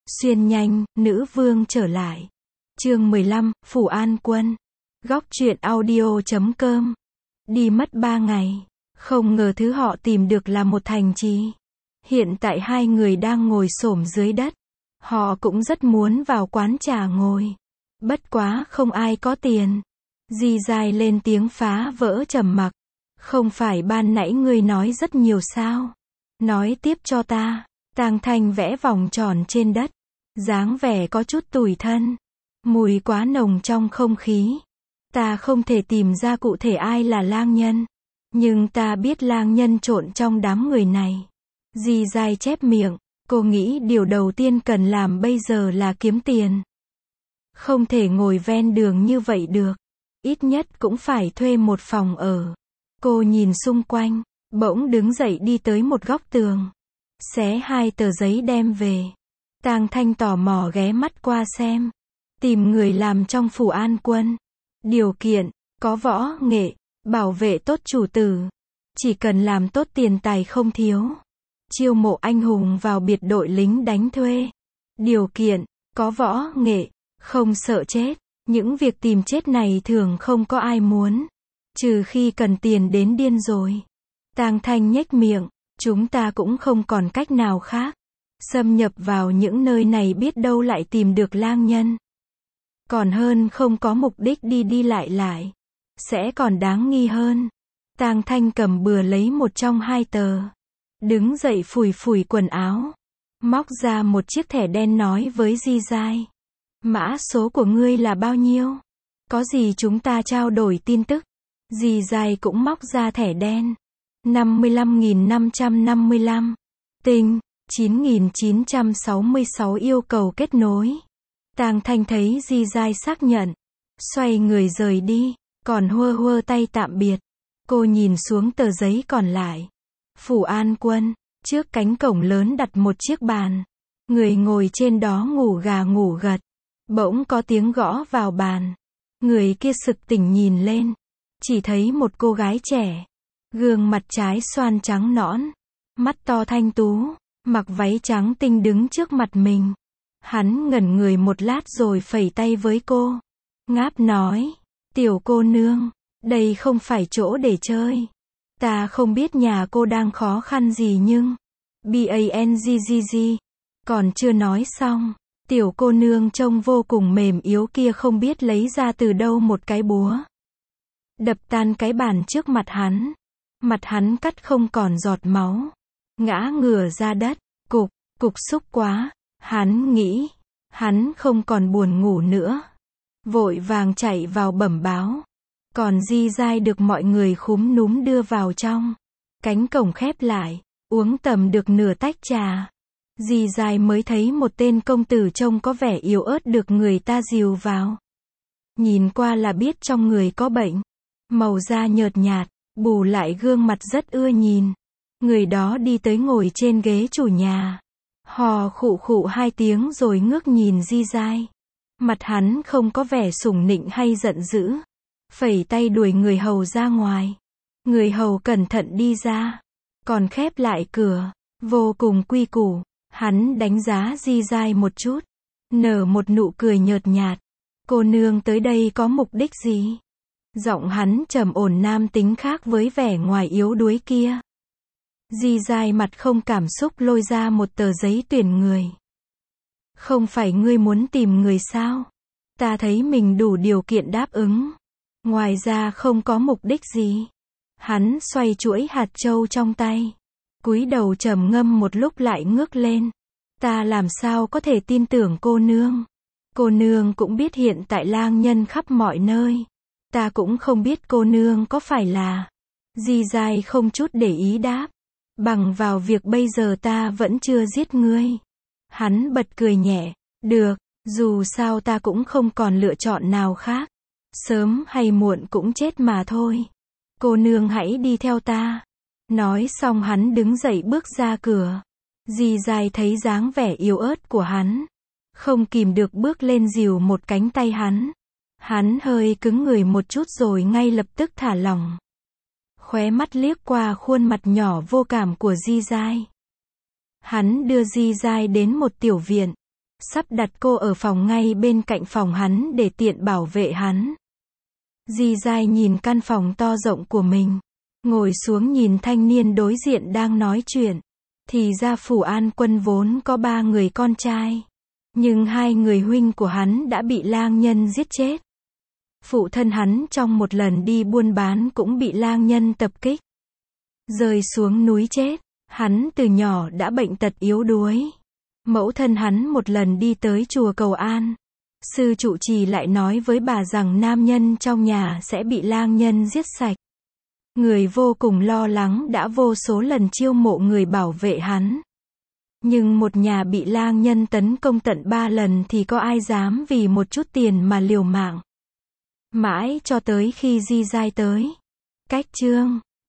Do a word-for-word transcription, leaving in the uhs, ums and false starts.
Xuyên nhanh, nữ vương trở lại. Chương mười lăm, Phủ An Quân. Góc truyện audio chấm com. Đi mất ba ngày. Không ngờ thứ họ tìm được là một thành trì. Hiện tại hai người đang ngồi xổm dưới đất. Họ cũng rất muốn vào quán trà ngồi. Bất quá không ai có tiền. Di dài lên tiếng phá vỡ trầm mặc. Không phải ban nãy ngươi nói rất nhiều sao? Nói tiếp cho ta. Tang Thanh vẽ vòng tròn trên đất. Dáng vẻ có chút tủi thân. Mùi quá nồng trong không khí. Ta không thể tìm ra cụ thể ai là lang nhân. Nhưng ta biết lang nhân trộn trong đám người này. Di dai chép miệng. Cô nghĩ điều đầu tiên cần làm bây giờ là kiếm tiền. Không thể ngồi ven đường như vậy được. Ít nhất cũng phải thuê một phòng ở. Cô nhìn xung quanh. Bỗng đứng dậy đi tới một góc tường. Xé hai tờ giấy đem về. Tang Thanh tò mò ghé mắt qua xem. Tìm người làm trong Phủ An Quân. Điều kiện, có võ nghệ, bảo vệ tốt chủ tử. Chỉ cần làm tốt tiền tài không thiếu. Chiêu mộ anh hùng vào biệt đội lính đánh thuê. Điều kiện, có võ nghệ, không sợ chết. Những việc tìm chết này thường không có ai muốn. Trừ khi cần tiền đến điên rồi. Tang Thanh nhếch miệng, chúng ta cũng không còn cách nào khác. Xâm nhập vào những nơi này biết đâu lại tìm được lang nhân. Còn hơn không có mục đích đi đi lại lại. Sẽ còn đáng nghi hơn. Tang Thanh cầm bừa lấy một trong hai tờ. Đứng dậy phủi phủi quần áo. Móc ra một chiếc thẻ đen nói với Di Dai. Mã số của ngươi là bao nhiêu? Có gì chúng ta trao đổi tin tức. Di Dai cũng móc ra thẻ đen. năm mươi lăm nghìn năm trăm năm mươi lăm. Tinh. chín nghìn chín trăm sáu mươi sáu yêu cầu kết nối. Tang Thanh thấy Di Dai xác nhận. Xoay người rời đi. Còn hơ hơ tay tạm biệt. Cô nhìn xuống tờ giấy còn lại. Phủ An Quân. Trước cánh cổng lớn đặt một chiếc bàn. Người ngồi trên đó ngủ gà ngủ gật. Bỗng có tiếng gõ vào bàn. Người kia sực tỉnh nhìn lên. Chỉ thấy một cô gái trẻ. Gương mặt trái xoan trắng nõn. Mắt to thanh tú. Mặc váy trắng tinh đứng trước mặt mình. Hắn ngẩn người một lát rồi phẩy tay với cô. Ngáp nói. Tiểu cô nương. Đây không phải chỗ để chơi. Ta không biết nhà cô đang khó khăn gì nhưng. Bangggg. Còn chưa nói xong. Tiểu cô nương trông vô cùng mềm yếu kia không biết lấy ra từ đâu một cái búa. Đập tan cái bàn trước mặt hắn. Mặt hắn cắt không còn giọt máu. Ngã ngửa ra đất. Cục, cục xúc quá. Hắn nghĩ. Hắn không còn buồn ngủ nữa. Vội vàng chạy vào bẩm báo. Còn Di Dai được mọi người khúm núm đưa vào trong. Cánh cổng khép lại. Uống tầm được nửa tách trà. Di Dai mới thấy một tên công tử trông có vẻ yếu ớt được người ta dìu vào. Nhìn qua là biết trong người có bệnh. Màu da nhợt nhạt. Bù lại gương mặt rất ưa nhìn. Người đó đi tới ngồi trên ghế chủ nhà. Hò khụ khụ hai tiếng rồi ngước nhìn Di Dai. Mặt hắn không có vẻ sủng nịnh hay giận dữ. Phẩy tay đuổi người hầu ra ngoài. Người hầu cẩn thận đi ra. Còn khép lại cửa. Vô cùng quy củ. Hắn đánh giá Di Dai một chút. Nở một nụ cười nhợt nhạt. Cô nương tới đây có mục đích gì? Giọng hắn trầm ổn nam tính khác với vẻ ngoài yếu đuối kia. Di Dai mặt không cảm xúc lôi ra một tờ giấy tuyển người. Không phải ngươi muốn tìm người sao? Ta thấy mình đủ điều kiện đáp ứng. Ngoài ra không có mục đích gì. Hắn xoay chuỗi hạt châu trong tay. Cúi đầu trầm ngâm một lúc lại ngước lên. Ta làm sao có thể tin tưởng cô nương? Cô nương cũng biết hiện tại lang nhân khắp mọi nơi. Ta cũng không biết cô nương có phải là. Di Dai không chút để ý đáp. Bằng vào việc bây giờ ta vẫn chưa giết ngươi. Hắn bật cười nhẹ. Được, dù sao ta cũng không còn lựa chọn nào khác. Sớm hay muộn cũng chết mà thôi. Cô nương hãy đi theo ta. Nói xong hắn đứng dậy bước ra cửa. Di Dai thấy dáng vẻ yếu ớt của hắn. Không kìm được bước lên dìu một cánh tay hắn. Hắn hơi cứng người một chút rồi ngay lập tức thả lỏng. Khóe mắt liếc qua khuôn mặt nhỏ vô cảm của Di Dai. Hắn đưa Di Dai đến một tiểu viện. sắp đặt cô ở phòng ngay bên cạnh phòng hắn để tiện bảo vệ hắn. Di Dai nhìn căn phòng to rộng của mình, ngồi xuống nhìn thanh niên đối diện đang nói chuyện. Thì ra Phủ An Quân vốn có ba người con trai, nhưng hai người huynh của hắn đã bị lang nhân giết chết. Phụ thân hắn trong một lần đi buôn bán cũng bị lang nhân tập kích, rơi xuống núi chết. Hắn từ nhỏ đã bệnh tật yếu đuối. Mẫu thân hắn một lần đi tới chùa cầu an. Sư trụ trì lại nói với bà rằng nam nhân trong nhà sẽ bị lang nhân giết sạch. Người vô cùng lo lắng đã vô số lần chiêu mộ người bảo vệ hắn. Nhưng một nhà bị lang nhân tấn công tận ba lần thì có ai dám vì một chút tiền mà liều mạng. Mãi cho tới khi Di Dai tới. Cách chương